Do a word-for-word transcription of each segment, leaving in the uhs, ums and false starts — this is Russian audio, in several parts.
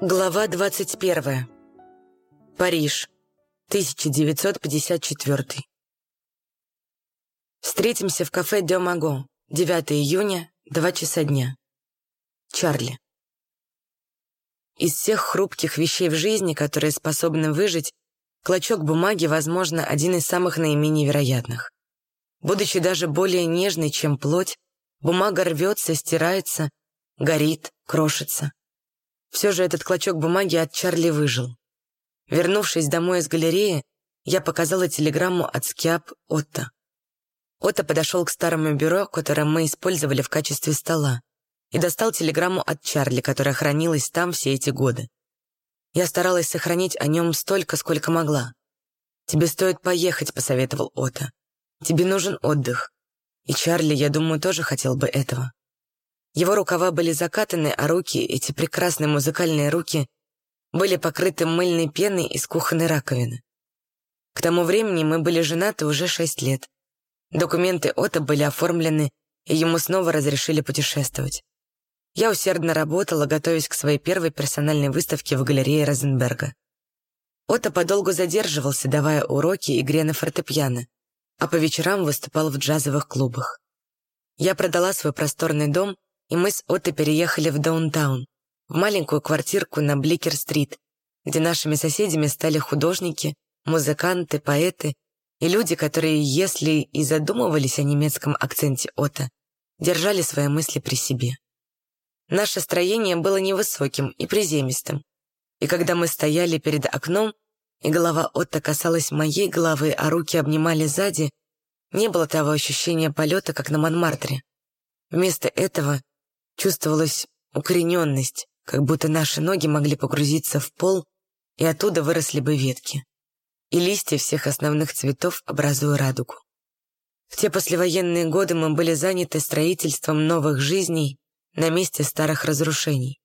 Глава двадцать первая. Париж. тысяча девятьсот пятьдесят четвёртый. Встретимся в кафе «Дё Маго», девятого июня, два часа дня. Чарли. Из всех хрупких вещей в жизни, которые способны выжить, клочок бумаги, возможно, один из самых наименее вероятных. Будучи даже более нежной, чем плоть, бумага рвется, стирается, горит, крошится. Все же этот клочок бумаги от Чарли выжил. Вернувшись домой из галереи, я показала телеграмму от Скиап Отто. Отто подошел к старому бюро, которое мы использовали в качестве стола, и достал телеграмму от Чарли, которая хранилась там все эти годы. Я старалась сохранить о нем столько, сколько могла. «Тебе стоит поехать», — посоветовал Отто. «Тебе нужен отдых». И Чарли, я думаю, тоже хотел бы этого. Его рукава были закатаны, а руки, эти прекрасные музыкальные руки, были покрыты мыльной пеной из кухонной раковины. К тому времени мы были женаты уже шесть лет. Документы Отто были оформлены, и ему снова разрешили путешествовать. Я усердно работала, готовясь к своей первой персональной выставке в галерее Розенберга. Отто подолгу задерживался, давая уроки игре на фортепиано, а по вечерам выступал в джазовых клубах. Я продала свой просторный дом, и мы с Отто переехали в даунтаун, в маленькую квартирку на Бликер-стрит, где нашими соседями стали художники, музыканты, поэты и люди, которые, если и задумывались о немецком акценте Отто, держали свои мысли при себе. Наше строение было невысоким и приземистым, и когда мы стояли перед окном, и голова Отто касалась моей головы, а руки обнимали сзади, не было того ощущения полета, как на Монмартре. Вместо этого чувствовалась укорененность, как будто наши ноги могли погрузиться в пол, и оттуда выросли бы ветки, и листья всех основных цветов, образуя радугу. В те послевоенные годы мы были заняты строительством новых жизней на месте старых разрушений.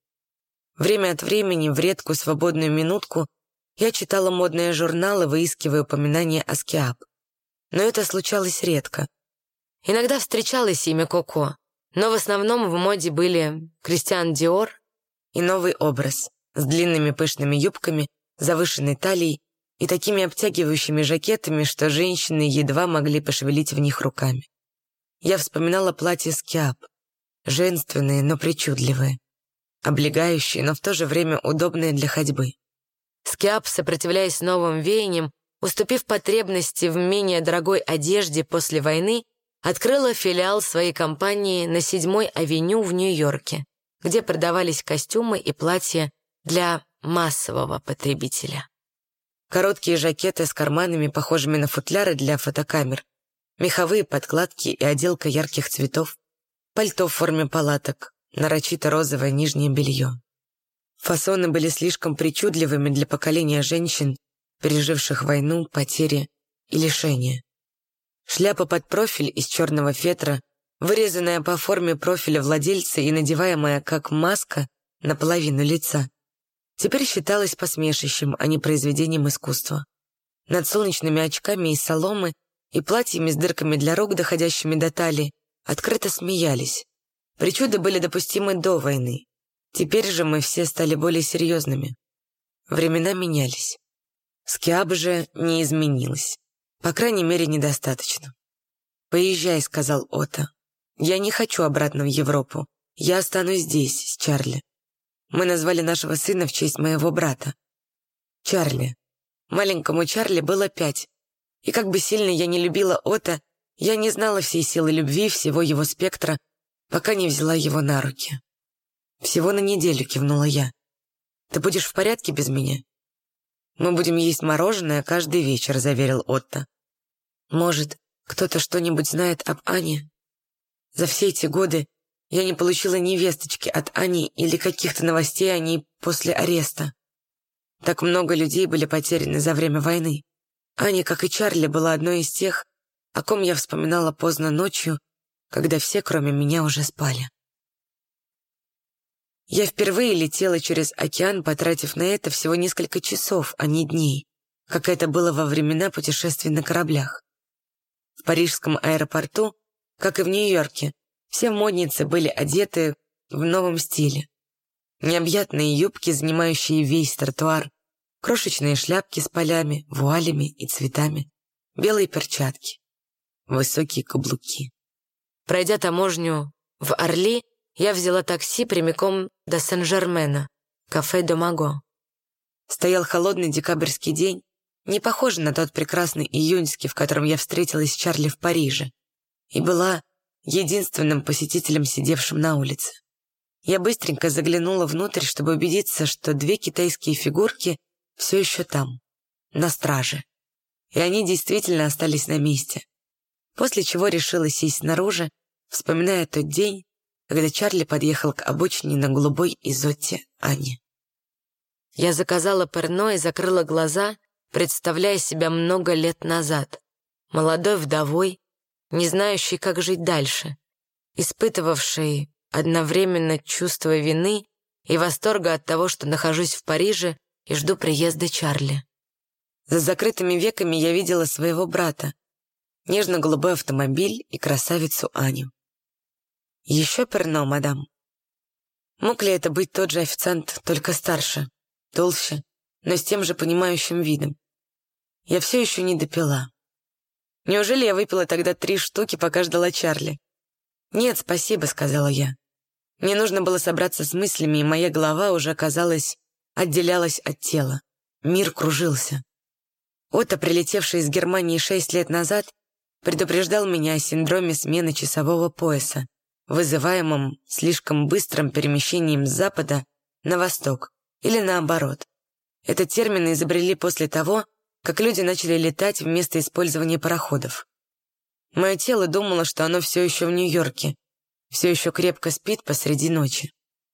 Время от времени, в редкую свободную минутку, я читала модные журналы, выискивая упоминания о Скиап. Но это случалось редко. Иногда встречалось имя Коко, но в основном в моде были Кристиан Диор и новый образ с длинными пышными юбками, завышенной талией и такими обтягивающими жакетами, что женщины едва могли пошевелить в них руками. Я вспоминала платья Скиап, женственные, но причудливые, облегающие, но в то же время удобные для ходьбы. Скиап, сопротивляясь новым веяниям, уступив потребности в менее дорогой одежде после войны, открыла филиал своей компании на седьмой авеню в Нью-Йорке, где продавались костюмы и платья для массового потребителя. Короткие жакеты с карманами, похожими на футляры для фотокамер, меховые подкладки и отделка ярких цветов, пальто в форме палаток, нарочито розовое нижнее белье. Фасоны были слишком причудливыми для поколения женщин, переживших войну, потери и лишения. Шляпа под профиль из черного фетра, вырезанная по форме профиля владельца и надеваемая как маска на половину лица, теперь считалась посмешищем, а не произведением искусства. Над солнечными очками из соломы и платьями с дырками для рук, доходящими до талии, открыто смеялись. Причуды были допустимы до войны. Теперь же мы все стали более серьезными. Времена менялись. Скиап же не изменилась. По крайней мере, недостаточно. «Поезжай», — сказал Отто. «Я не хочу обратно в Европу. Я останусь здесь, с Чарли». Мы назвали нашего сына в честь моего брата. Чарли. Маленькому Чарли было пять. И как бы сильно я не любила Отто, я не знала всей силы любви, всего его спектра, пока не взяла его на руки. «Всего на неделю», — кивнула я. «Ты будешь в порядке без меня?» «Мы будем есть мороженое каждый вечер», — заверил Отто. «Может, кто-то что-нибудь знает об Ане? За все эти годы я не получила ни весточки от Ани или каких-то новостей о ней после ареста. Так много людей были потеряны за время войны. Аня, как и Чарли, была одной из тех, о ком я вспоминала поздно ночью, когда все, кроме меня, уже спали». Я впервые летела через океан, потратив на это всего несколько часов, а не дней, как это было во времена путешествий на кораблях. В парижском аэропорту, как и в Нью-Йорке, все модницы были одеты в новом стиле. Необъятные юбки, занимающие весь тротуар, крошечные шляпки с полями, вуалями и цветами, белые перчатки, высокие каблуки. Пройдя таможню в Орли, я взяла такси прямиком до Сен-Жермена, кафе «Де Маго». Стоял холодный декабрьский день, не похожий на тот прекрасный июньский, в котором я встретилась с Чарли в Париже, и была единственным посетителем, сидевшим на улице. Я быстренько заглянула внутрь, чтобы убедиться, что две китайские фигурки все еще там, на страже. И они действительно остались на месте. После чего решила сесть снаружи, вспоминая тот день, когда Чарли подъехал к обочине на голубой изотте Ани. Я заказала перно и закрыла глаза, представляя себя много лет назад, молодой вдовой, не знающей, как жить дальше, испытывавшей одновременно чувство вины и восторга от того, что нахожусь в Париже и жду приезда Чарли. За закрытыми веками я видела своего брата, нежно-голубой автомобиль и красавицу Аню. «Еще перно, мадам». Мог ли это быть тот же официант, только старше, толще, но с тем же понимающим видом? Я все еще не допила. Неужели я выпила тогда три штуки, пока ждала Чарли? «Нет, спасибо», — сказала я. Мне нужно было собраться с мыслями, и моя голова уже, казалось, отделялась от тела. Мир кружился. Отто, прилетевший из Германии шесть лет назад, предупреждал меня о синдроме смены часового пояса, вызываемом слишком быстрым перемещением с запада на восток, или наоборот. Этот термин изобрели после того, как люди начали летать вместо использования пароходов. Мое тело думало, что оно все еще в Нью-Йорке, все еще крепко спит посреди ночи.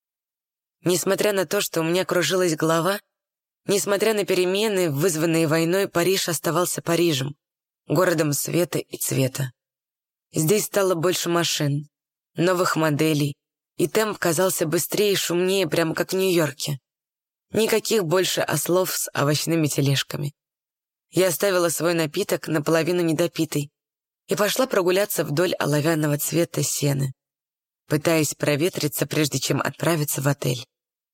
Несмотря на то, что у меня кружилась голова, несмотря на перемены, вызванные войной, Париж оставался Парижем, городом света и цвета. Здесь стало больше машин, новых моделей, и темп казался быстрее и шумнее, прямо как в Нью-Йорке. Никаких больше ослов с овощными тележками. Я оставила свой напиток наполовину недопитый и пошла прогуляться вдоль оловянного цвета сены, пытаясь проветриться, прежде чем отправиться в отель.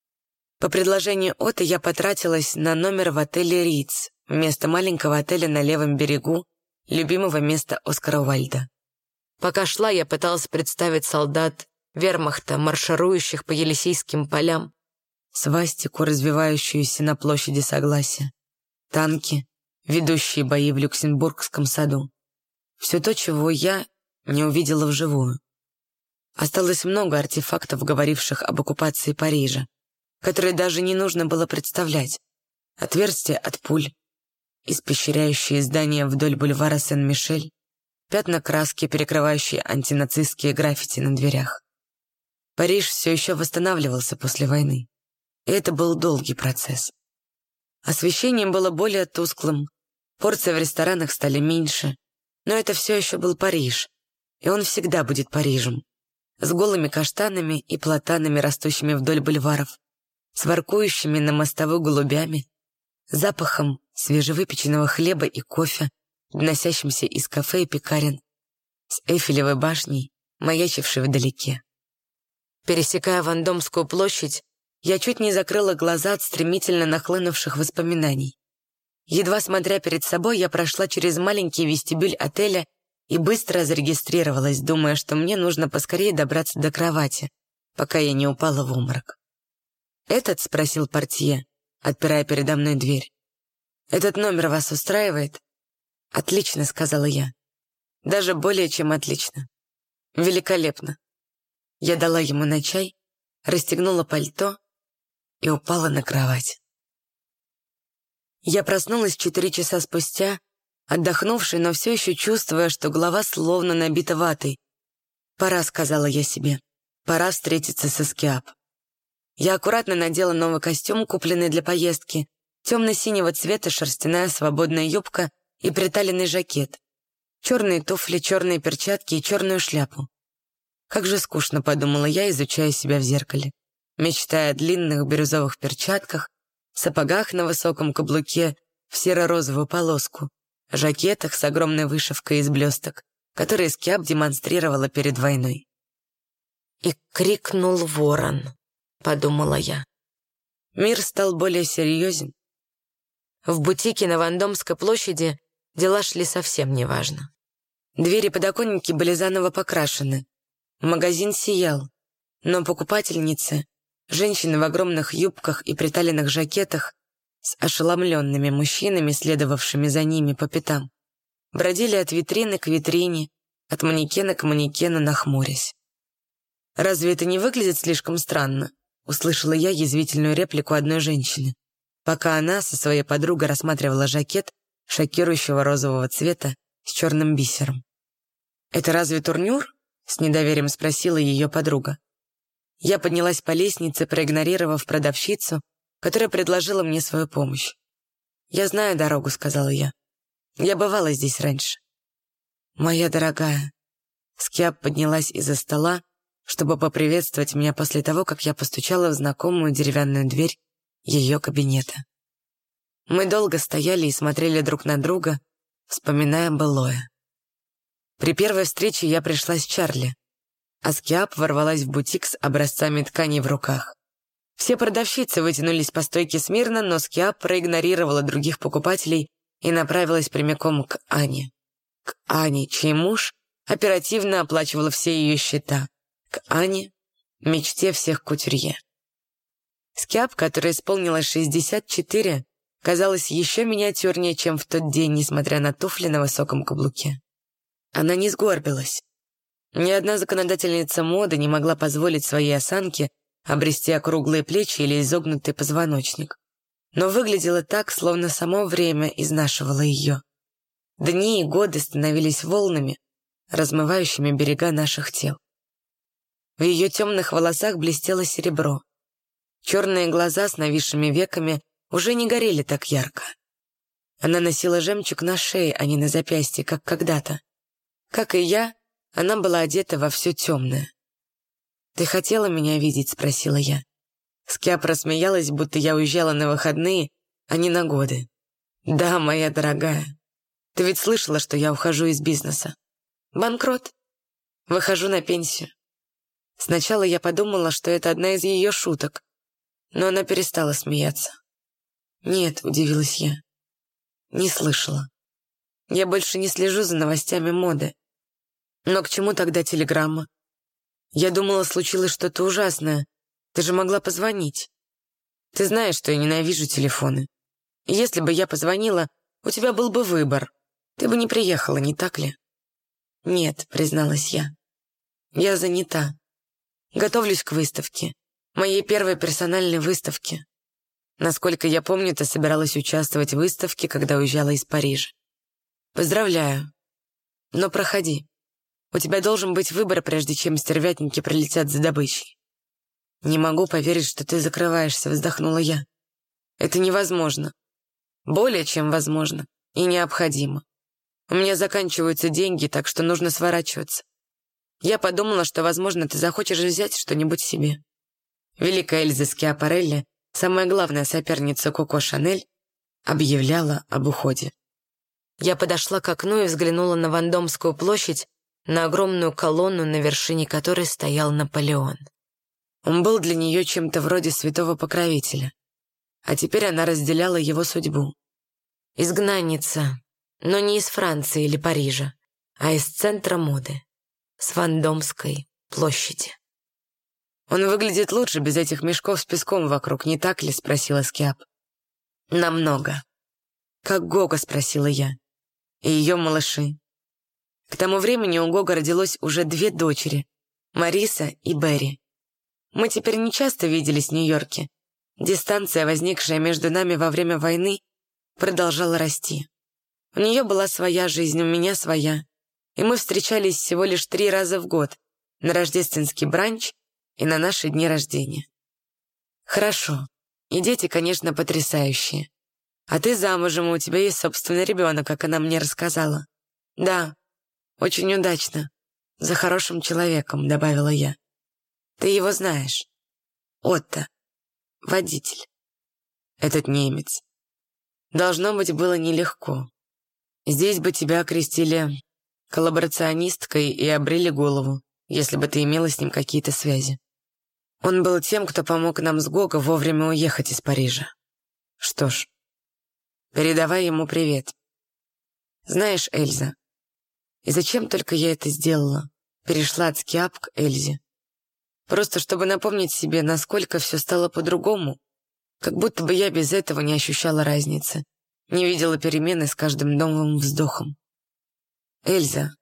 По предложению Отто я потратилась на номер в отеле «Риц» вместо маленького отеля на левом берегу, любимого места Оскара Уайльда. Пока шла, я пыталась представить солдат вермахта, марширующих по Елисейским полям, свастику, развивающуюся на площади Согласия, танки, ведущие бои в Люксембургском саду. Все то, чего я не увидела вживую. Осталось много артефактов, говоривших об оккупации Парижа, которые даже не нужно было представлять. Отверстия от пуль, испещряющие здания вдоль бульвара Сен-Мишель, пятна краски, перекрывающие антинацистские граффити на дверях. Париж все еще восстанавливался после войны, и это был долгий процесс. Освещение было более тусклым, порции в ресторанах стали меньше, но это все еще был Париж, и он всегда будет Парижем, с голыми каштанами и платанами, растущими вдоль бульваров, с воркующими на мостовой голубями, запахом свежевыпеченного хлеба и кофе, доносящимся из кафе и пекарен, с Эйфелевой башней, маячившей вдалеке. Пересекая Вандомскую площадь, я чуть не закрыла глаза от стремительно нахлынувших воспоминаний. Едва смотря перед собой, я прошла через маленький вестибюль отеля и быстро зарегистрировалась, думая, что мне нужно поскорее добраться до кровати, пока я не упала в обморок. «Этот?» — спросил портье, отпирая передо мной дверь. «Этот номер вас устраивает?» «Отлично», — сказала я. «Даже более чем отлично. Великолепно». Я дала ему на чай, расстегнула пальто и упала на кровать. Я проснулась четыре часа спустя, отдохнувшей, но все еще чувствуя, что голова словно набита ватой. «Пора», — сказала я себе, — «пора встретиться с Эскиап». Я аккуратно надела новый костюм, купленный для поездки, темно-синего цвета шерстяная свободная юбка и приталенный жакет, черные туфли, черные перчатки и черную шляпу. Как же скучно, подумала я, изучая себя в зеркале, мечтая о длинных бирюзовых перчатках, сапогах на высоком каблуке в серо-розовую полоску, жакетах с огромной вышивкой из блесток, которые Эскиап демонстрировала перед войной. И крикнул ворон. подумала я. Мир стал более серьезен. В бутике на Вандомской площади дела шли совсем неважно. Двери и подоконники были заново покрашены. Магазин сиял, но покупательницы, женщины в огромных юбках и приталенных жакетах с ошеломленными мужчинами, следовавшими за ними по пятам, бродили от витрины к витрине, от манекена к манекену, нахмурясь. «Разве это не выглядит слишком странно?» — услышала я язвительную реплику одной женщины, пока она со своей подругой рассматривала жакет шокирующего розового цвета с черным бисером. «Это разве турнюр?» — с недоверием спросила ее подруга. Я поднялась по лестнице, проигнорировав продавщицу, которая предложила мне свою помощь. «Я знаю дорогу», — сказала я. «Я бывала здесь раньше». «Моя дорогая». Скиап поднялась из-за стола, чтобы поприветствовать меня после того, как я постучала в знакомую деревянную дверь ее кабинета. Мы долго стояли и смотрели друг на друга, вспоминая былое. При первой встрече я пришла с Чарли, а Скиап ворвалась в бутик с образцами тканей в руках. Все продавщицы вытянулись по стойке смирно, но Скиап проигнорировала других покупателей и направилась прямиком к Ане. К Ане, чей муж оперативно оплачивал все ее счета. К Ане, мечте всех кутюрье. Скиап, которая исполнилась шестьдесят четыре, казалась еще миниатюрнее, чем в тот день, несмотря на туфли на высоком каблуке. Она не сгорбилась. Ни одна законодательница моды не могла позволить своей осанке обрести округлые плечи или изогнутый позвоночник. Но выглядело так, словно само время изнашивало ее. Дни и годы становились волнами, размывающими берега наших тел. В ее темных волосах блестело серебро. Черные глаза с нависшими веками уже не горели так ярко. Она носила жемчуг на шее, а не на запястье, как когда-то. Как и я, она была одета во все темное. «Ты хотела меня видеть?» — спросила я. Скиап рассмеялась, будто я уезжала на выходные, а не на годы. «Да, моя дорогая. Ты ведь слышала, что я ухожу из бизнеса? Банкрот. Выхожу на пенсию». Сначала я подумала, что это одна из ее шуток, но она перестала смеяться. «Нет», — удивилась я, — «не слышала. Я больше не слежу за новостями моды. Но к чему тогда телеграмма? Я думала, случилось что-то ужасное. Ты же могла позвонить. Ты знаешь, что я ненавижу телефоны. И если бы я позвонила, у тебя был бы выбор. Ты бы не приехала, не так ли?» «Нет», — призналась я. «Я занята. Готовлюсь к выставке. Моей первой персональной выставке. Насколько я помню, ты собиралась участвовать в выставке, когда уезжала из Парижа. Поздравляю. Но проходи. У тебя должен быть выбор, прежде чем стервятники прилетят за добычей». «Не могу поверить, что ты закрываешься», — вздохнула я. «Это невозможно. Более чем возможно. И необходимо. У меня заканчиваются деньги, так что нужно сворачиваться. Я подумала, что, возможно, ты захочешь взять что-нибудь себе». Великая Эльза Скиапарелли, самая главная соперница Коко Шанель, объявляла об уходе. Я подошла к окну и взглянула на Вандомскую площадь, на огромную колонну, на вершине которой стоял Наполеон. Он был для нее чем-то вроде святого покровителя. А теперь она разделяла его судьбу. Изгнанница, но не из Франции или Парижа, а из центра моды, с Вандомской площади. «Он выглядит лучше без этих мешков с песком вокруг, не так ли?» — спросила Скиап. «Намного». «Как Гога?» — спросила я. «И ее малыши». К тому времени у Гога родилось уже две дочери — Мариса и Берри. Мы теперь не часто виделись в Нью-Йорке. Дистанция, возникшая между нами во время войны, продолжала расти. У нее была своя жизнь, у меня своя. И мы встречались всего лишь три раза в год — на рождественский бранч и на наши дни рождения. Хорошо. И дети, конечно, потрясающие. А ты замужем, и у тебя есть собственный ребенок, как она мне рассказала. Да, очень удачно. За хорошим человеком, добавила я. Ты его знаешь. Отто. Водитель. Этот немец. Должно быть, было нелегко. Здесь бы тебя окрестили коллаборационисткой и обрили голову, если бы ты имела с ним какие-то связи. Он был тем, кто помог нам с Гого вовремя уехать из Парижа. Что ж, передавай ему привет. Знаешь, Эльза, и зачем только я это сделала? Перешла от Скиап к Эльзе. Просто чтобы напомнить себе, насколько все стало по-другому. Как будто бы я без этого не ощущала разницы, не видела перемены с каждым новым вздохом. Эльза,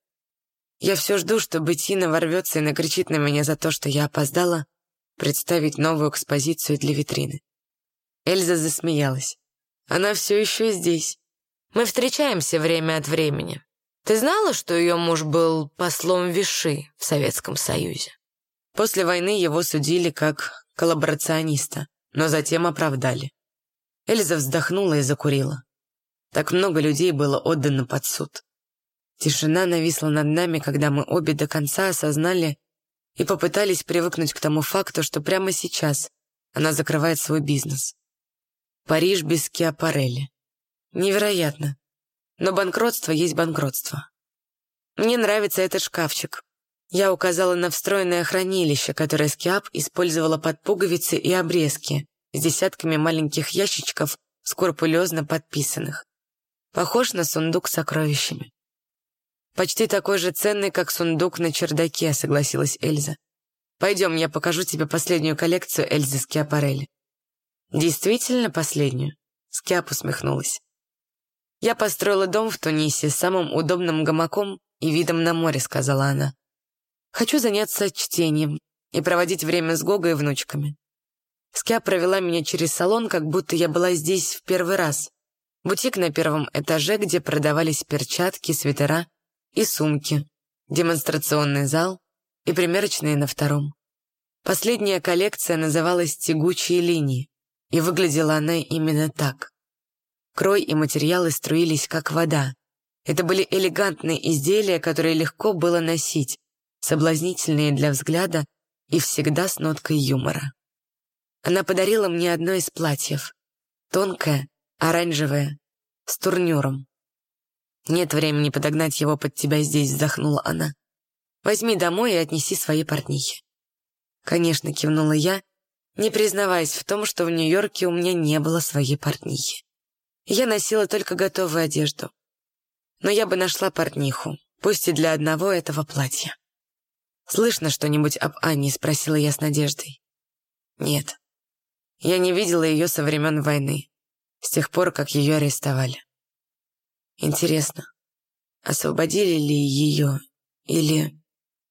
я все жду, что Беттина ворвется и накричит на меня за то, что я опоздала представить новую экспозицию для витрины. Эльза засмеялась. Она все еще здесь. Мы встречаемся время от времени. Ты знала, что ее муж был послом Виши в Советском Союзе? После войны его судили как коллаборациониста, но затем оправдали. Эльза вздохнула и закурила. Так много людей было отдано под суд. Тишина нависла над нами, когда мы обе до конца осознали и попытались привыкнуть к тому факту, что прямо сейчас она закрывает свой бизнес. Париж без Скиапарелли. Невероятно. Но банкротство есть банкротство. Мне нравится этот шкафчик. Я указала на встроенное хранилище, которое Скиап использовала под пуговицы и обрезки с десятками маленьких ящичков, скрупулезно подписанных. Похож на сундук с сокровищами. «Почти такой же ценный, как сундук на чердаке», — согласилась Эльза. «Пойдем, я покажу тебе последнюю коллекцию Эльзы Скиапарелли». «Действительно последнюю?» — Скиап усмехнулась. «Я построила дом в Тунисе с самым удобным гамаком и видом на море», — сказала она. «Хочу заняться чтением и проводить время с Гогой и внучками». Скиап провела меня через салон, как будто я была здесь в первый раз. Бутик на первом этаже, где продавались перчатки, свитера и сумки, демонстрационный зал и примерочные на втором. Последняя коллекция называлась «Тягучие линии», и выглядела она именно так. Крой и материалы струились, как вода. Это были элегантные изделия, которые легко было носить, соблазнительные для взгляда и всегда с ноткой юмора. Она подарила мне одно из платьев. Тонкое, оранжевое, с турнюром. «Нет времени подогнать его под тебя здесь», — вздохнула она. «Возьми домой и отнеси своей портнихе». «Конечно», — кивнула я, не признаваясь в том, что в Нью-Йорке у меня не было своей портнихи. Я носила только готовую одежду. Но я бы нашла портниху, пусть и для одного этого платья. «Слышно что-нибудь об Анне?» — спросила я с надеждой. «Нет. Я не видела ее со времен войны, с тех пор, как ее арестовали. Интересно, освободили ли ее или...»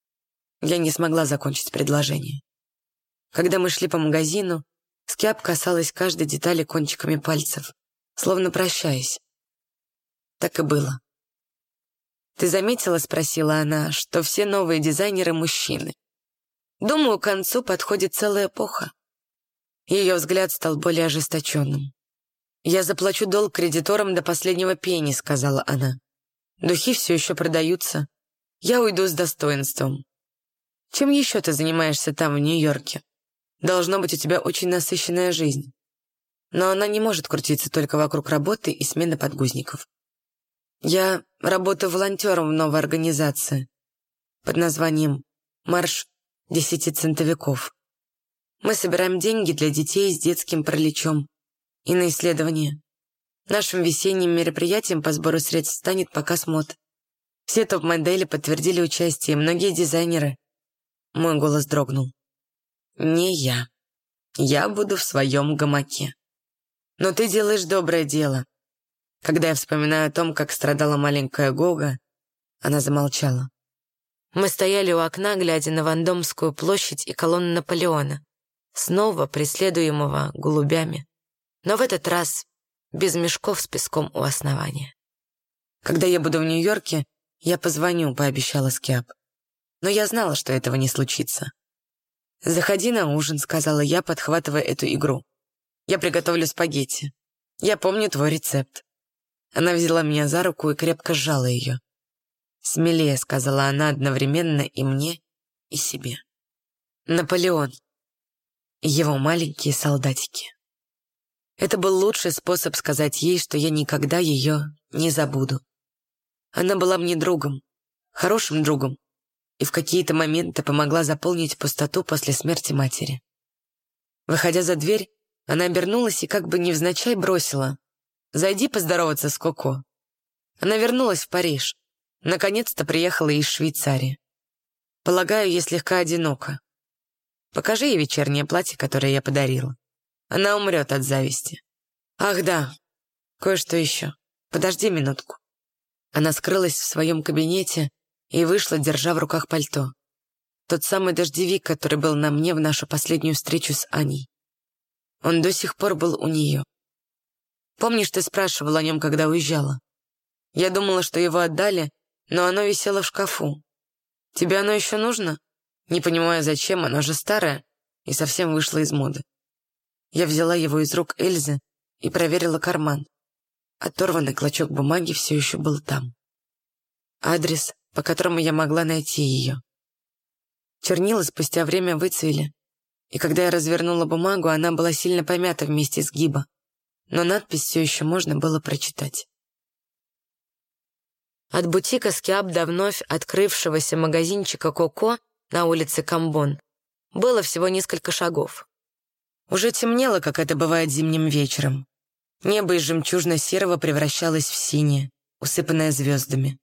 Я не смогла закончить предложение. Когда мы шли по магазину, Скиап касалась каждой детали кончиками пальцев, словно прощаясь. Так и было. «Ты заметила, — спросила она, — что все новые дизайнеры — мужчины? Думаю, к концу подходит целая эпоха». Ее взгляд стал более ожесточенным. «Я заплачу долг кредиторам до последнего пенни», — сказала она. «Духи все еще продаются. Я уйду с достоинством. Чем еще ты занимаешься там, в Нью-Йорке? Должно быть, у тебя очень насыщенная жизнь». Но она не может крутиться только вокруг работы и смены подгузников. «Я работаю волонтером в новой организации под названием «Марш десяти центовиков». Мы собираем деньги для детей с детским параличом и на исследования. Нашим весенним мероприятием по сбору средств станет показ мод. Все топ-модели подтвердили участие, многие дизайнеры». Мой голос дрогнул. «Не я. Я буду в своем гамаке. Но ты делаешь доброе дело». Когда я вспоминаю о том, как страдала маленькая Гога, она замолчала. Мы стояли у окна, глядя на Вандомскую площадь и колонну Наполеона, снова преследуемого голубями, но в этот раз без мешков с песком у основания. «Когда я буду в Нью-Йорке, я позвоню», — пообещала Скиап. Но я знала, что этого не случится. «Заходи на ужин», — сказала я, подхватывая эту игру. «Я приготовлю спагетти. Я помню твой рецепт». Она взяла меня за руку и крепко сжала ее. «Смелее», — сказала она одновременно и мне, и себе. Наполеон. Его маленькие солдатики. Это был лучший способ сказать ей, что я никогда ее не забуду. Она была мне другом, хорошим другом, и в какие-то моменты помогла заполнить пустоту после смерти матери. Выходя за дверь, она обернулась и как бы невзначай бросила: «Зайди поздороваться с Коко». Она вернулась в Париж. Наконец-то приехала из Швейцарии. Полагаю, ей слегка одиноко. Покажи ей вечернее платье, которое я подарила. Она умрет от зависти. Ах да, кое-что еще. Подожди минутку». Она скрылась в своем кабинете и вышла, держа в руках пальто. Тот самый дождевик, который был на мне в нашу последнюю встречу с Аней. Он до сих пор был у нее. Помнишь, ты спрашивал о нем, когда уезжала? Я думала, что его отдали, но оно висело в шкафу. Тебе оно еще нужно? Не понимаю, зачем, оно же старое и совсем вышло из моды. Я взяла его из рук Эльзы и проверила карман. Оторванный клочок бумаги все еще был там. Адрес, по которому я могла найти ее. Чернила спустя время выцвели, и когда я развернула бумагу, она была сильно помята вместе с гиба, но надпись все еще можно было прочитать. От бутика Скиап до вновь открывшегося магазинчика Коко на улице Камбон было всего несколько шагов. Уже темнело, как это бывает зимним вечером. Небо из жемчужно-серого превращалось в синее, усыпанное звездами.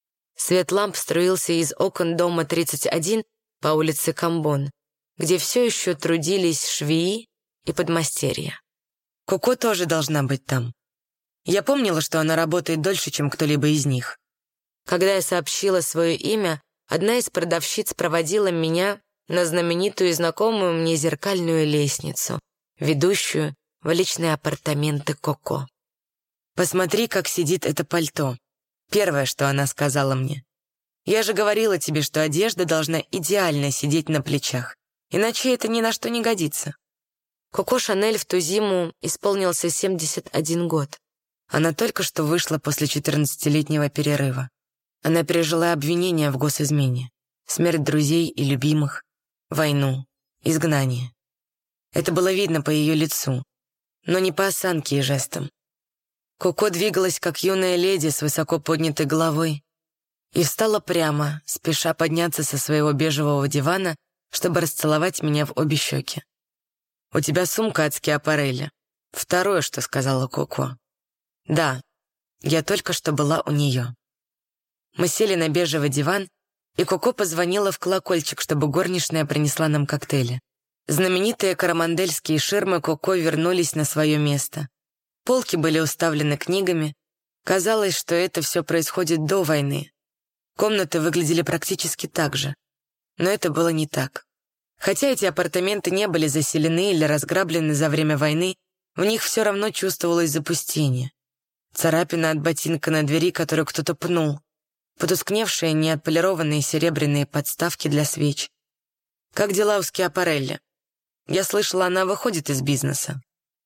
Свет ламп струился из окон дома тридцать один по улице Камбон, где все еще трудились швеи и подмастерья. Коко тоже должна быть там. Я помнила, что она работает дольше, чем кто-либо из них. Когда я сообщила свое имя, одна из продавщиц проводила меня на знаменитую и знакомую мне зеркальную лестницу, ведущую в личные апартаменты Коко. «Посмотри, как сидит это пальто», — первое, что она сказала мне. «Я же говорила тебе, что одежда должна идеально сидеть на плечах, иначе это ни на что не годится». Коко Шанель в ту зиму исполнился семьдесят один год. Она только что вышла после четырнадцатилетнего перерыва. Она пережила обвинения в госизмене, смерть друзей и любимых, войну, изгнание. Это было видно по ее лицу, но не по осанке и жестам. Коко двигалась, как юная леди с высоко поднятой головой, и встала прямо, спеша подняться со своего бежевого дивана, чтобы расцеловать меня в обе щеки. «У тебя сумка от Скиапарелли». Второе, что сказала Коко. «Да, я только что была у нее». Мы сели на бежевый диван, и Коко позвонила в колокольчик, чтобы горничная принесла нам коктейли. Знаменитые карамандельские ширмы Коко вернулись на свое место. Полки были уставлены книгами. Казалось, что это все происходит до войны. Комнаты выглядели практически так же. Но это было не так. Хотя эти апартаменты не были заселены или разграблены за время войны, в них все равно чувствовалось запустение. Царапина от ботинка на двери, которую кто-то пнул. Потускневшие неотполированные серебряные подставки для свеч. «Как дела у Скиапарелли?» Я слышала, она выходит из бизнеса.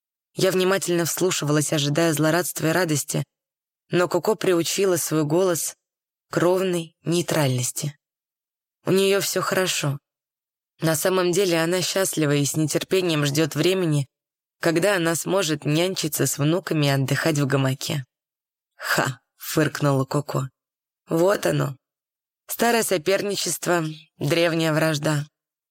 Я внимательно вслушивалась, ожидая злорадства и радости, но Коко приучила свой голос к ровной нейтральности. У нее все хорошо. На самом деле она счастлива и с нетерпением ждет времени, когда она сможет нянчиться с внуками и отдыхать в гамаке. «Ха!» — фыркнула Коко. «Вот оно. Старое соперничество, древняя вражда».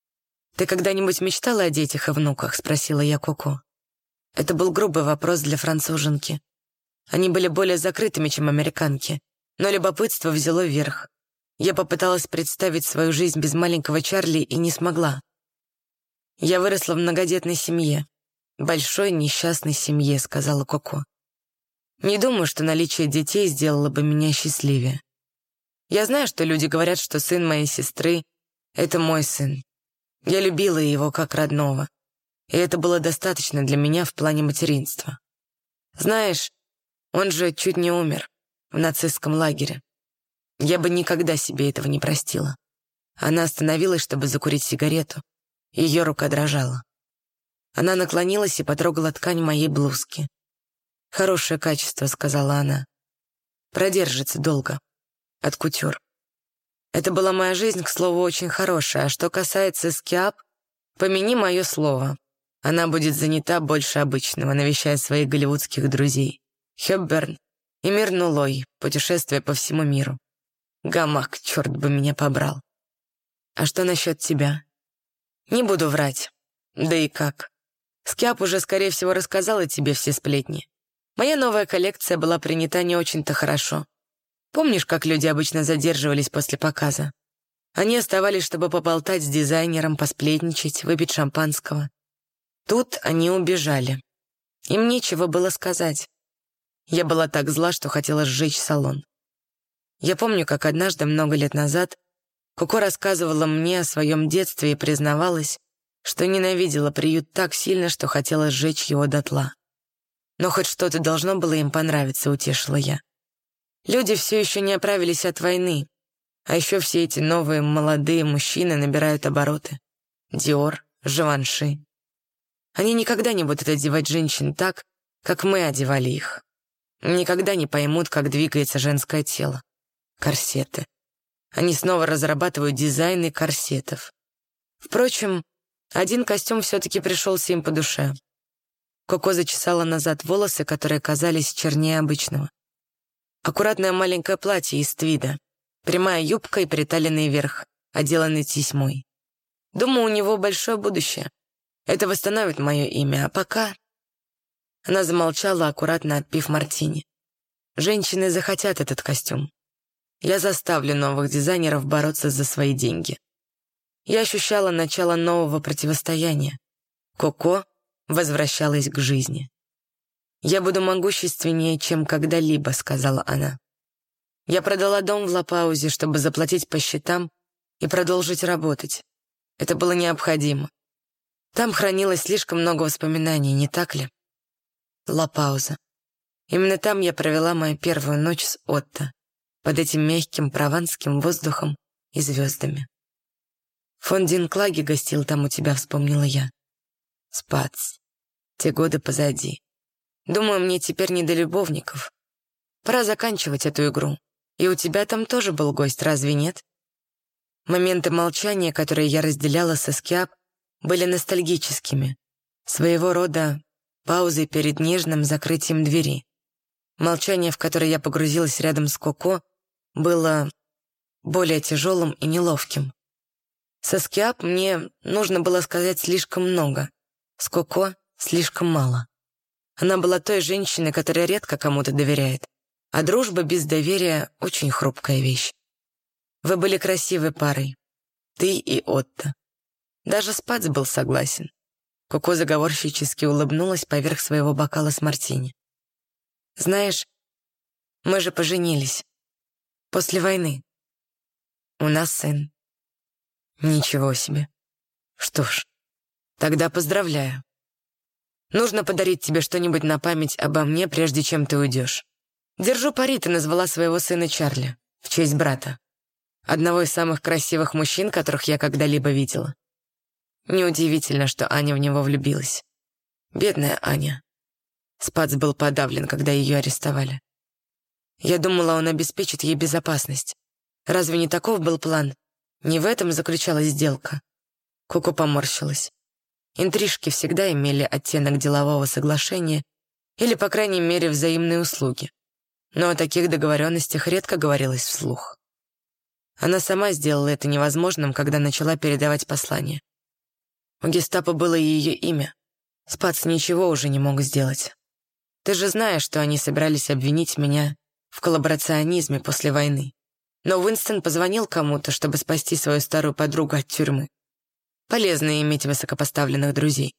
«Ты когда-нибудь мечтала о детях и внуках?» — спросила я Коко. Это был грубый вопрос для француженки. Они были более закрытыми, чем американки, но любопытство взяло верх. Я попыталась представить свою жизнь без маленького Чарли и не смогла. «Я выросла в многодетной семье. Большой несчастной семье», — сказала Коко. «Не думаю, что наличие детей сделало бы меня счастливее. Я знаю, что люди говорят, что сын моей сестры — это мой сын. Я любила его как родного, и это было достаточно для меня в плане материнства. Знаешь, он же чуть не умер в нацистском лагере. Я бы никогда себе этого не простила». Она остановилась, чтобы закурить сигарету. Ее рука дрожала. Она наклонилась и потрогала ткань моей блузки. «Хорошее качество», — сказала она. «Продержится долго. От кутюр». Это была моя жизнь, к слову, очень хорошая. А что касается Скиап, помяни мое слово. Она будет занята больше обычного, навещая своих голливудских друзей. Хёпберн и Мирну Лой, путешествия по всему миру. Гамак, черт бы меня побрал. А что насчет тебя? Не буду врать. Да и как. Скиап уже, скорее всего, рассказала тебе все сплетни. Моя новая коллекция была принята не очень-то хорошо. Помнишь, как люди обычно задерживались после показа? Они оставались, чтобы поболтать с дизайнером, посплетничать, выпить шампанского. Тут они убежали. Им нечего было сказать. Я была так зла, что хотела сжечь салон. Я помню, как однажды, много лет назад, Коко рассказывала мне о своем детстве и признавалась, что ненавидела приют так сильно, что хотела сжечь его дотла. Но хоть что-то должно было им понравиться, утешила я. Люди все еще не оправились от войны, а еще все эти новые молодые мужчины набирают обороты. Диор, Живанши. Они никогда не будут одевать женщин так, как мы одевали их. Никогда не поймут, как двигается женское тело. Корсеты. Они снова разрабатывают дизайны корсетов. Впрочем, один костюм все-таки пришелся им по душе. Коко зачесала назад волосы, которые казались чернее обычного. Аккуратное маленькое платье из твида, прямая юбка и приталенный верх, отделанный тесьмой. Думаю, у него большое будущее. Это восстановит мое имя, а пока... Она замолчала, аккуратно отпив мартини. Женщины захотят этот костюм. Я заставлю новых дизайнеров бороться за свои деньги. Я ощущала начало нового противостояния. Коко возвращалась к жизни. «Я буду могущественнее, чем когда-либо», — сказала она. Я продала дом в Ла-Паузе, чтобы заплатить по счетам и продолжить работать. Это было необходимо. Там хранилось слишком много воспоминаний, не так ли? Ла-Пауза. Именно там я провела мою первую ночь с Отто, под этим мягким прованским воздухом и звездами. Фон Динклаге гостил там у тебя, вспомнила я. Спац. Те годы позади. Думаю, мне теперь не до любовников. Пора заканчивать эту игру. И у тебя там тоже был гость, разве нет? Моменты молчания, которые я разделяла со Скиап, были ностальгическими. Своего рода паузой перед нежным закрытием двери. Молчание, в которое я погрузилась рядом с Коко, было более тяжелым и неловким. Со Скиап мне нужно было сказать слишком много, с Коко слишком мало. Она была той женщиной, которая редко кому-то доверяет, а дружба без доверия — очень хрупкая вещь. Вы были красивой парой, ты и Отто. Даже Спац был согласен. Коко заговорщически улыбнулась поверх своего бокала с мартини. Знаешь, мы же поженились. После войны. У нас сын. Ничего себе. Что ж, тогда поздравляю. Нужно подарить тебе что-нибудь на память обо мне, прежде чем ты уйдешь. Держу пари, ты назвала своего сына Чарли, в честь брата. Одного из самых красивых мужчин, которых я когда-либо видела. Неудивительно, что Аня в него влюбилась. Бедная Аня. Спац был подавлен, когда ее арестовали. Я думала, он обеспечит ей безопасность. Разве не таков был план? Не в этом заключалась сделка. Коко поморщилась. Интрижки всегда имели оттенок делового соглашения или, по крайней мере, взаимные услуги. Но о таких договоренностях редко говорилось вслух. Она сама сделала это невозможным, когда начала передавать послание. У гестапо было ее имя. Спац ничего уже не мог сделать. Ты же знаешь, что они собирались обвинить меня в коллаборационизме после войны. Но Уинстон позвонил кому-то, чтобы спасти свою старую подругу от тюрьмы. Полезно иметь высокопоставленных друзей.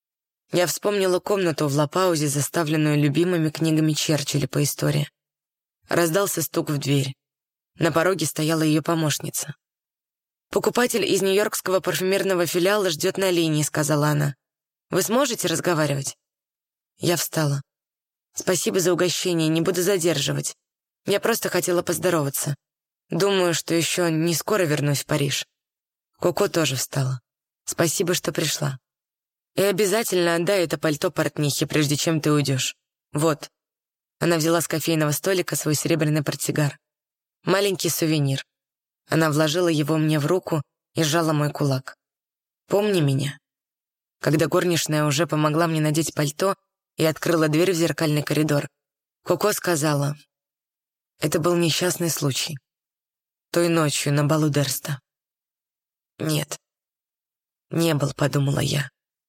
Я вспомнила комнату в Ла-Паузе, заставленную любимыми книгами Черчилля по истории. Раздался стук в дверь. На пороге стояла ее помощница. «Покупатель из нью-йоркского парфюмерного филиала ждет на линии», — сказала она. «Вы сможете разговаривать?» Я встала. «Спасибо за угощение, не буду задерживать. Я просто хотела поздороваться. Думаю, что еще не скоро вернусь в Париж». Коко тоже встала. «Спасибо, что пришла. И обязательно отдай это пальто портнихе, прежде чем ты уйдешь. Вот». Она взяла с кофейного столика свой серебряный портсигар. Маленький сувенир. Она вложила его мне в руку и сжала мой кулак. «Помни меня». Когда горничная уже помогла мне надеть пальто и открыла дверь в зеркальный коридор, Коко сказала: «Это был несчастный случай. Той ночью на балу Дерста». «Нет, не был», — подумала я.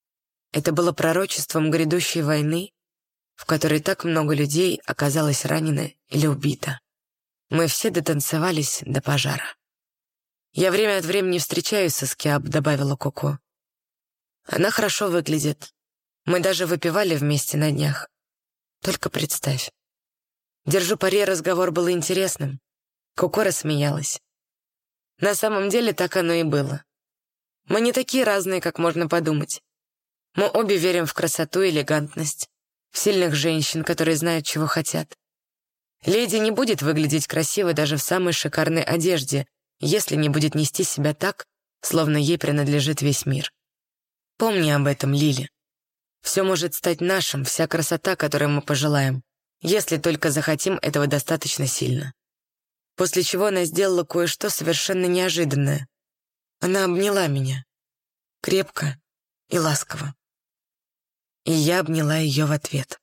Это было пророчеством грядущей войны, в которой так много людей оказалось ранено или убито. Мы все дотанцевались до пожара. «Я время от времени встречаюсь со Скиаб», — добавила Коко. «Она хорошо выглядит. Мы даже выпивали вместе на днях. Только представь. Держу пари, разговор был интересным». Коко рассмеялась. На самом деле так оно и было. Мы не такие разные, как можно подумать. Мы обе верим в красоту и элегантность, в сильных женщин, которые знают, чего хотят. Леди не будет выглядеть красиво даже в самой шикарной одежде, если не будет нести себя так, словно ей принадлежит весь мир. Помни об этом, Лили. Все может стать нашим, вся красота, которую мы пожелаем, если только захотим этого достаточно сильно. После чего она сделала кое-что совершенно неожиданное. Она обняла меня. Крепко и ласково. И я обняла ее в ответ.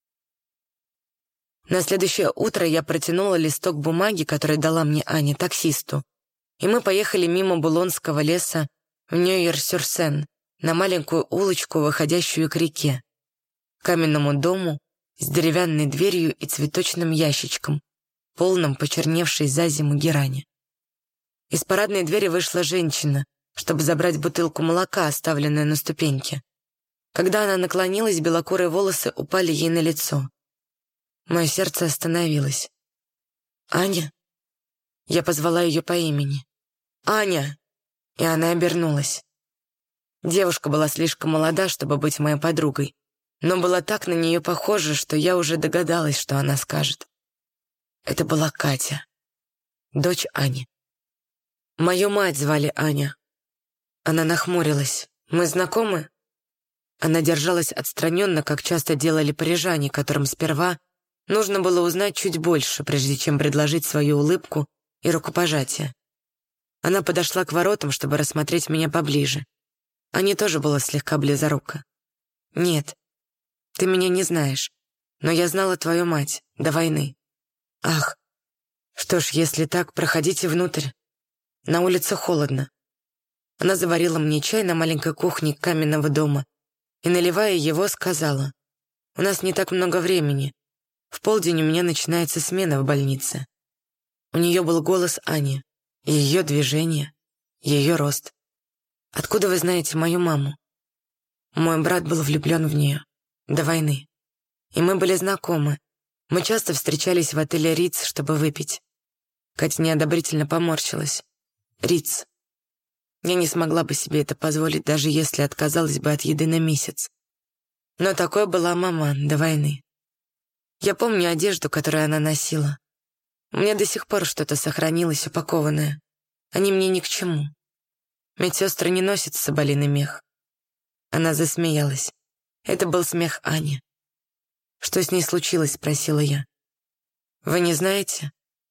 На следующее утро я протянула листок бумаги, который дала мне Аня, таксисту, и мы поехали мимо Булонского леса в Ньойер-сюр-Сен, на маленькую улочку, выходящую к реке, к каменному дому с деревянной дверью и цветочным ящичком, полным почерневшей за зиму герани. Из парадной двери вышла женщина, чтобы забрать бутылку молока, оставленную на ступеньке. Когда она наклонилась, белокурые волосы упали ей на лицо. Мое сердце остановилось. «Аня?» Я позвала ее по имени. «Аня!» И она обернулась. Девушка была слишком молода, чтобы быть моей подругой, но была так на нее похожа, что я уже догадалась, что она скажет. Это была Катя, дочь Ани. Мою мать звали Аня. Она нахмурилась. «Мы знакомы?» Она держалась отстраненно, как часто делали парижане, которым сперва нужно было узнать чуть больше, прежде чем предложить свою улыбку и рукопожатие. Она подошла к воротам, чтобы рассмотреть меня поближе. Аня тоже была слегка близорука. «Нет, ты меня не знаешь, но я знала твою мать до войны». «Ах, что ж, если так, проходите внутрь. На улице холодно». Она заварила мне чай на маленькой кухне каменного дома и, наливая его, сказала: «У нас не так много времени. В полдень у меня начинается смена в больнице». У нее был голос Ани, и ее движение, ее рост. «Откуда вы знаете мою маму?» Мой брат был влюблен в нее до войны, и мы были знакомы. Мы часто встречались в отеле «Риц», чтобы выпить. Катя неодобрительно поморщилась. «Риц». Я не смогла бы себе это позволить, даже если отказалась бы от еды на месяц. Но такой была мама до войны. Я помню одежду, которую она носила. У меня до сих пор что-то сохранилось упакованное. Они мне ни к чему. Медсестры не носят соболиный мех. Она засмеялась. Это был смех Ани. «Что с ней случилось?» — спросила я. «Вы не знаете?»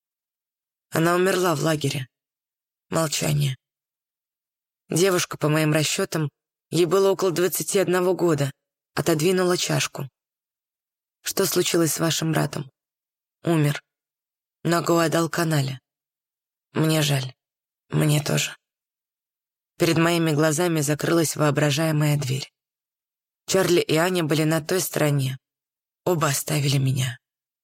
Она умерла в лагере. Молчание. Девушка, по моим расчетам, ей было около двадцати одного года, отодвинула чашку. «Что случилось с вашим братом?» «Умер. На Гуадалканале. Мне жаль. Мне тоже». Перед моими глазами закрылась воображаемая дверь. Чарли и Аня были на той стороне. Оба оставили меня.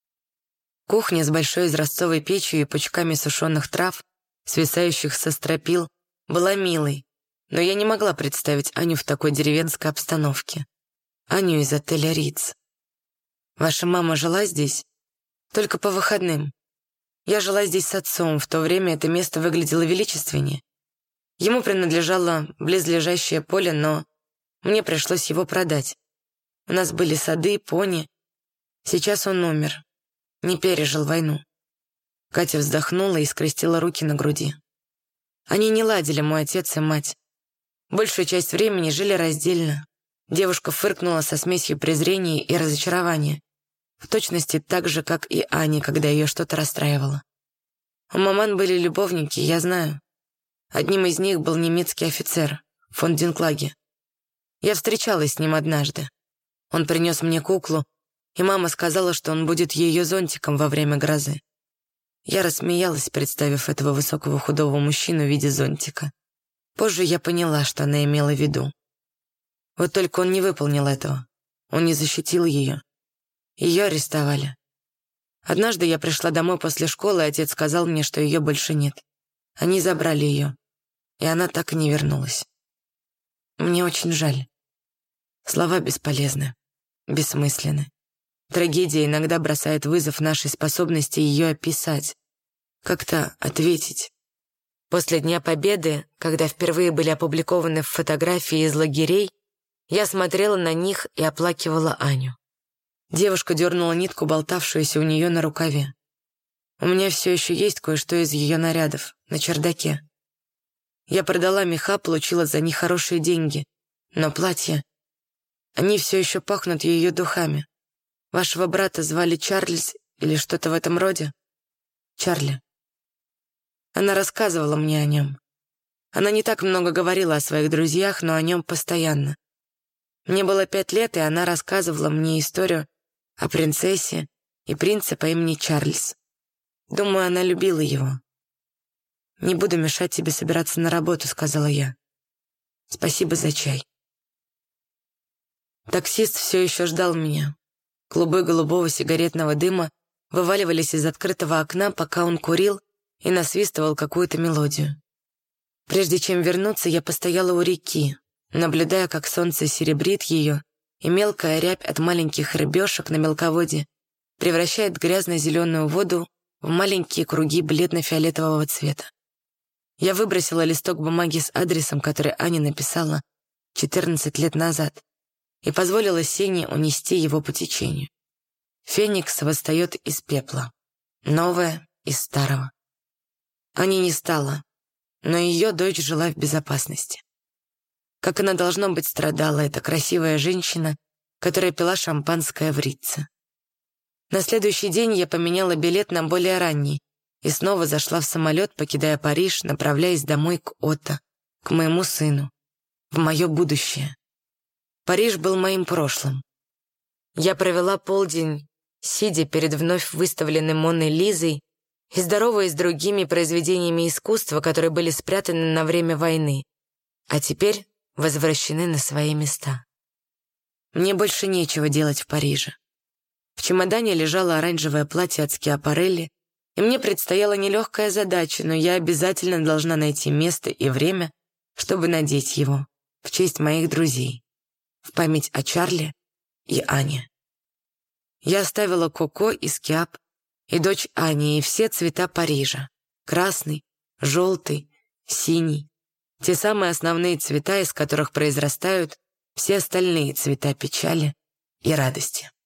Кухня с большой изразцовой печью и пучками сушеных трав, свисающих со стропил, была милой, но я не могла представить Аню в такой деревенской обстановке. Аню из отеля «Риц». «Ваша мама жила здесь?» «Только по выходным. Я жила здесь с отцом, в то время это место выглядело величественнее. Ему принадлежало близлежащее поле, но мне пришлось его продать. У нас были сады, пони. Сейчас он умер. Не пережил войну». Катя вздохнула и скрестила руки на груди. Они не ладили, мой отец и мать. Большую часть времени жили раздельно. Девушка фыркнула со смесью презрения и разочарования. В точности так же, как и Аня, когда ее что-то расстраивало. У маман были любовники, я знаю. Одним из них был немецкий офицер, фон Динклаге. Я встречалась с ним однажды. Он принес мне куклу, и мама сказала, что он будет ее зонтиком во время грозы. Я рассмеялась, представив этого высокого худого мужчину в виде зонтика. Позже я поняла, что она имела в виду. Вот только он не выполнил этого. Он не защитил ее. Ее арестовали. Однажды я пришла домой после школы, и отец сказал мне, что ее больше нет. Они забрали ее, и она так и не вернулась. Мне очень жаль. Слова бесполезны, бессмысленны. Трагедия иногда бросает вызов нашей способности ее описать, как-то ответить. После Дня Победы, когда впервые были опубликованы фотографии из лагерей, я смотрела на них и оплакивала Аню. Девушка дернула нитку, болтавшуюся у нее на рукаве. У меня все еще есть кое-что из ее нарядов на чердаке. Я продала меха, получила за них хорошие деньги, но платья, они все еще пахнут ее духами. Вашего брата звали Чарльз или что-то в этом роде? Чарли. Она рассказывала мне о нем. Она не так много говорила о своих друзьях, но о нем постоянно. Мне было пять лет, и она рассказывала мне историю о принцессе и принце по имени Чарльз. Думаю, она любила его. «Не буду мешать тебе собираться на работу», — сказала я. «Спасибо за чай». Таксист все еще ждал меня. Клубы голубого сигаретного дыма вываливались из открытого окна, пока он курил и насвистывал какую-то мелодию. Прежде чем вернуться, я постояла у реки, наблюдая, как солнце серебрит ее, и мелкая рябь от маленьких рыбешек на мелководье превращает грязно-зеленую воду в маленькие круги бледно-фиолетового цвета. Я выбросила листок бумаги с адресом, который Аня написала четырнадцать лет назад, и позволила Сене унести его по течению. Феникс восстает из пепла, новое из старого. Ани не стало, но ее дочь жила в безопасности. Как она, должно быть, страдала, эта красивая женщина, которая пила шампанское в Ритце. На следующий день я поменяла билет на более ранний и снова зашла в самолет, покидая Париж, направляясь домой к Отто, к моему сыну, в мое будущее. Париж был моим прошлым. Я провела полдень, сидя перед вновь выставленной Моной Лизой и здороваясь с другими произведениями искусства, которые были спрятаны на время войны, а теперь возвращены на свои места. Мне больше нечего делать в Париже. В чемодане лежало оранжевое платье от Скиапарелли, и мне предстояла нелегкая задача, но я обязательно должна найти место и время, чтобы надеть его в честь моих друзей, в память о Чарли и Ане. Я оставила Коко и Скиап, и дочь Ани, и все цвета Парижа. Красный, желтый, синий. Те самые основные цвета, из которых произрастают все остальные цвета печали и радости.